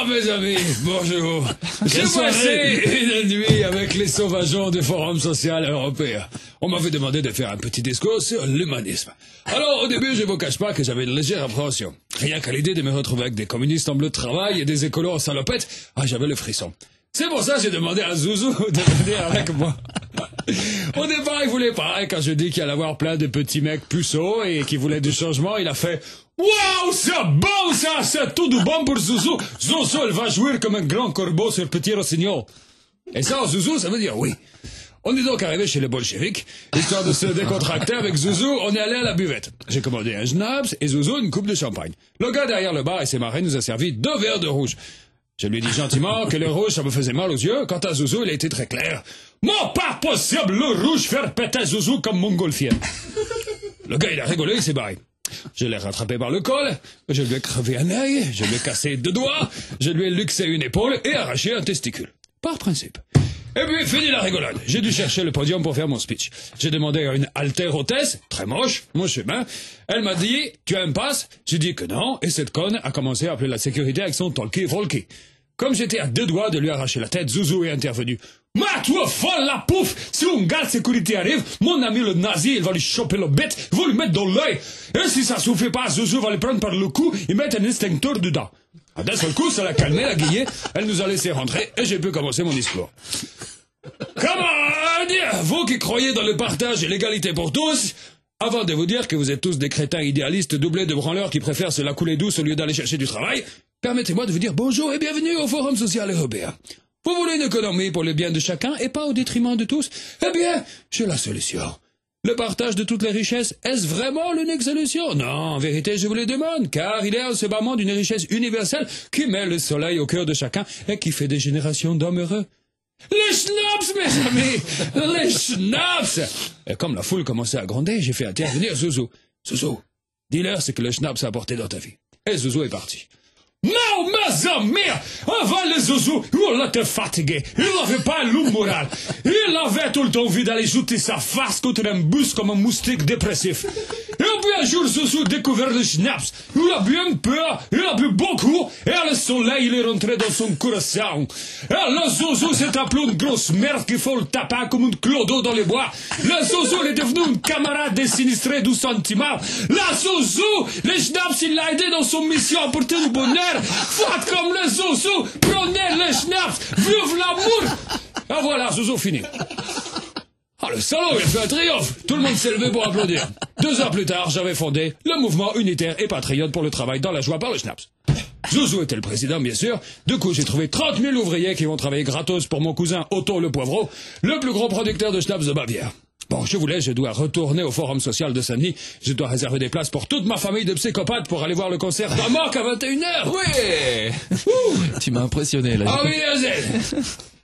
Alors, mes amis, bonjour. J'ai passé une nuit avec les sauvageons du Forum social européen. On m'avait demandé de faire un petit discours sur l'humanisme. Alors, au début, je vous cache pas que j'avais une légère appréhension. Rien qu'à l'idée de me retrouver avec des communistes en bleu de travail et des écolos en salopettes, j'avais le frisson. C'est pour ça que j'ai demandé à Zouzou de venir avec moi. Au départ, il voulait pas, et quand je dis qu'il allait avoir plein de petits mecs puceaux et qui voulaient du changement, il a fait « Waouh, c'est bon ça, c'est tout du bon pour Zouzou. Zouzou, elle va jouir comme un grand corbeau sur Petit Rossignol. » Et ça, Zouzou, ça veut dire oui. On est donc arrivé chez les bolcheviks. Histoire de se décontracter avec Zouzou, on est allé à la buvette. J'ai commandé un schnapps et Zouzou une coupe de champagne. Le gars derrière le bar et ses marins nous a servi 2 verres de rouge. Je lui ai dit gentiment que le rouge, ça me faisait mal aux yeux. Quant à Zouzou, il a été très clair. « Mon pas possible, le rouge faire péter Zouzou comme montgolfière. » Le gars, il a rigolé, il s'est barré. Je l'ai rattrapé par le col, je lui ai crevé un œil, je lui ai cassé 2 doigts, je lui ai luxé une épaule et arraché un testicule. Par principe. Et puis, fini la rigolade. J'ai dû chercher le podium pour faire mon speech. J'ai demandé à une haltéro-hôtesse, très moche, mon chemin. Elle m'a dit, tu as un passe? J'ai dit que non, et cette conne a commencé à appeler la sécurité avec son talkie-volkie. Comme j'étais à 2 doigts de lui arracher la tête, Zouzou est intervenu. « Ma, tu es folle la pouf! Si un gars de sécurité arrive, mon ami le nazi, il va lui choper le bête, il va lui mettre dans l'œil. Et si ça suffit pas, Zouzou va le prendre par le cou et mettre un extincteur dedans. » D'un seul coup, ça l'a calmé, la guillée, elle nous a laissé rentrer et j'ai pu commencer mon discours. Comment dire, vous qui croyez dans le partage et l'égalité pour tous, avant de vous dire que vous êtes tous des crétins idéalistes doublés de branleurs qui préfèrent se la couler douce au lieu d'aller chercher du travail, permettez-moi de vous dire bonjour et bienvenue au Forum social européen. Vous voulez une économie pour le bien de chacun et pas au détriment de tous? Eh bien, j'ai la solution. Le partage de toutes les richesses, est-ce vraiment l'unique solution? Non, en vérité, je vous le demande, car il est en ce moment d'une richesse universelle qui met le soleil au cœur de chacun et qui fait des générations d'hommes heureux. Les schnapps, mes amis! Les schnapps! Et comme la foule commençait à gronder, j'ai fait intervenir Zouzou. Zouzou, dis-leur ce que le schnapps a apporté dans ta vie. Et Zouzou est parti. Non, mes amis! Avant le Zouzou, il était fatigué. Il n'avait pas loup moral. Il avait tout le temps envie d'aller jeter sa face contre un bus comme un moustique dépressif. Et puis un jour, Zouzou découvert le schnapps. Il a bu un peu, il a bu beaucoup, et le soleil, il est rentré dans son corazon. Et le Zouzou s'est appelé une grosse merde qu'il faut le taper comme une clodo dans les bois. Le Zouzou, il est devenu un camarade désinistré du sentiment. Le Zouzou, le schnapps, il l'a aidé dans son mission à porter du bonheur. Faites comme le Zouzou, prenez le schnapps, vive l'amour. Et voilà, Zouzou fini. Le salaud, il a fait un triomphe. Tout le monde s'est levé pour applaudir. 2 heures plus tard, j'avais fondé le mouvement unitaire et patriote pour le travail dans la joie par le schnapps. Zouzou était le président, bien sûr. Du coup, j'ai trouvé 30 000 ouvriers qui vont travailler gratos pour mon cousin Otto le Poivreau, le plus gros producteur de schnapps de Bavière. Bon, je vous laisse, je dois retourner au Forum social de Saint-Denis. Je dois réserver des places pour toute ma famille de psychopathes pour aller voir le concert d'Amok à 21h. Oui. Tu m'as impressionné, là. Ah oui,